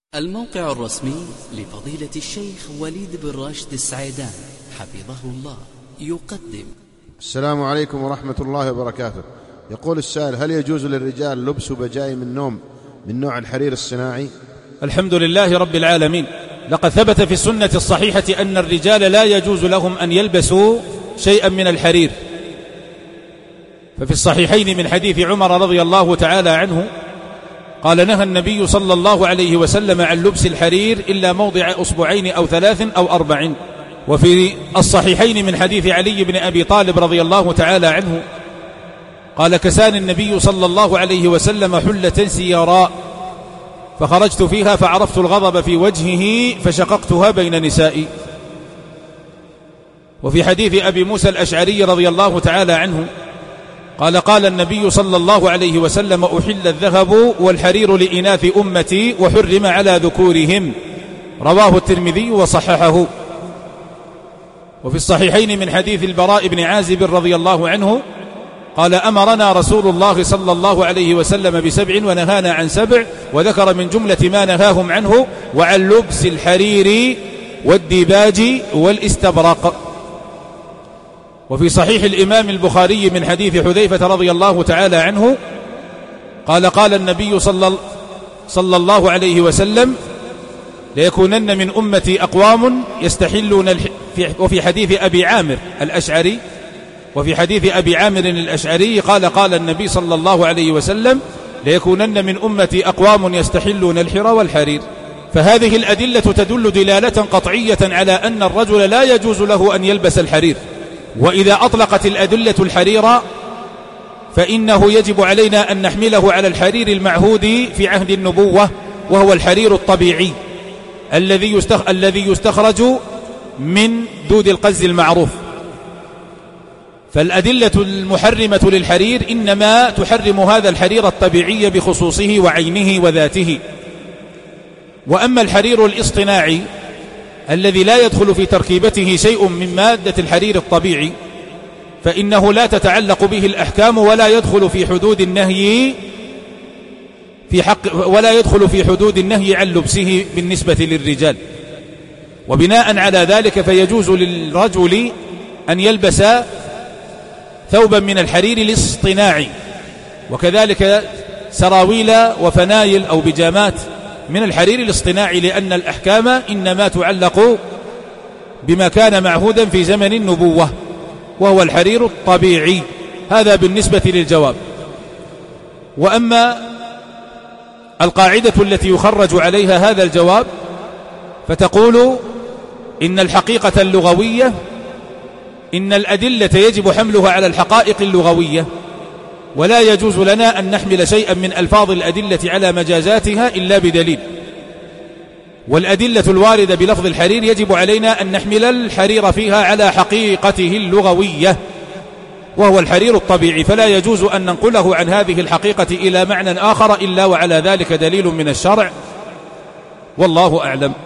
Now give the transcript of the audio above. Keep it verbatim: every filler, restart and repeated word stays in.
الموقع الرسمي لفضيلة الشيخ وليد بن راشد السعيدان حفظه الله يقدم. السلام عليكم ورحمة الله وبركاته. يقول السائل: هل يجوز للرجال لبس بجايم النوم من نوع الحرير الصناعي؟ الحمد لله رب العالمين. لقد ثبت في السنة الصحيحة أن الرجال لا يجوز لهم أن يلبسوا شيئا من الحرير، ففي الصحيحين من حديث عمر رضي الله تعالى عنه قال: نهى النبي صلى الله عليه وسلم عن لبس الحرير إلا موضع أصبعين أو ثلاث أو أربع. وفي الصحيحين من حديث علي بن أبي طالب رضي الله تعالى عنه قال: كساني النبي صلى الله عليه وسلم حلة سيراء فخرجت فيها فعرفت الغضب في وجهه فشققتها بين نسائي. وفي حديث أبي موسى الأشعري رضي الله تعالى عنه قال: قال النبي صلى الله عليه وسلم: أحل الذهب والحرير لإناث أمتي وحرم على ذكورهم. رواه الترمذي وصححه. وفي الصحيحين من حديث البراء بن عازب رضي الله عنه قال: أمرنا رسول الله صلى الله عليه وسلم بسبع ونهانا عن سبع، وذكر من جملة ما نهاهم عنه: وعن لبس الحرير والديباج والاستبرق. وفي صحيح الإمام البخاري من حديث حذيفة رضي الله تعالى عنه قال: قال النبي صلى, صلى الله عليه وسلم: ليكونن من أمتي أقوام يستحلون الح... وفي حديث أبي عامر الأشعري وفي حديث أبي عامر الأشعري قال: قال النبي صلى الله عليه وسلم: ليكونن من أمتي أقوام يستحلون الحر والحرير. فهذه الأدلة تدل دلالة قطعية على أن الرجل لا يجوز له أن يلبس الحرير. وإذا أطلقت الأدلة الحرير فإنه يجب علينا أن نحمله على الحرير المعهود في عهد النبوة، وهو الحرير الطبيعي الذي يستخ... الذي يستخرج من دود القز المعروف. فالأدلة المحرمة للحرير إنما تحرم هذا الحرير الطبيعي بخصوصه وعينه وذاته. وأما الحرير الاصطناعي الذي لا يدخل في تركيبته شيء من مادة الحرير الطبيعي فإنه لا تتعلق به الأحكام ولا يدخل في حدود النهي في حق ولا يدخل في حدود النهي عن لبسه بالنسبة للرجال. وبناء على ذلك فيجوز للرجل أن يلبس ثوبا من الحرير الاصطناعي، وكذلك سراويل وفنايل أو بجامات من الحرير الاصطناعي، لأن الأحكام إنما تعلق بما كان معهودا في زمن النبوة وهو الحرير الطبيعي. هذا بالنسبة للجواب. وأما القاعدة التي يخرج عليها هذا الجواب فتقول: إن الحقيقة اللغوية إن الأدلة يجب حملها على الحقائق اللغوية، ولا يجوز لنا أن نحمل شيئا من ألفاظ الأدلة على مجازاتها إلا بدليل. والأدلة الواردة بلفظ الحرير يجب علينا أن نحمل الحرير فيها على حقيقته اللغوية وهو الحرير الطبيعي، فلا يجوز أن ننقله عن هذه الحقيقة إلى معنى آخر إلا وعلى ذلك دليل من الشرع، والله أعلم.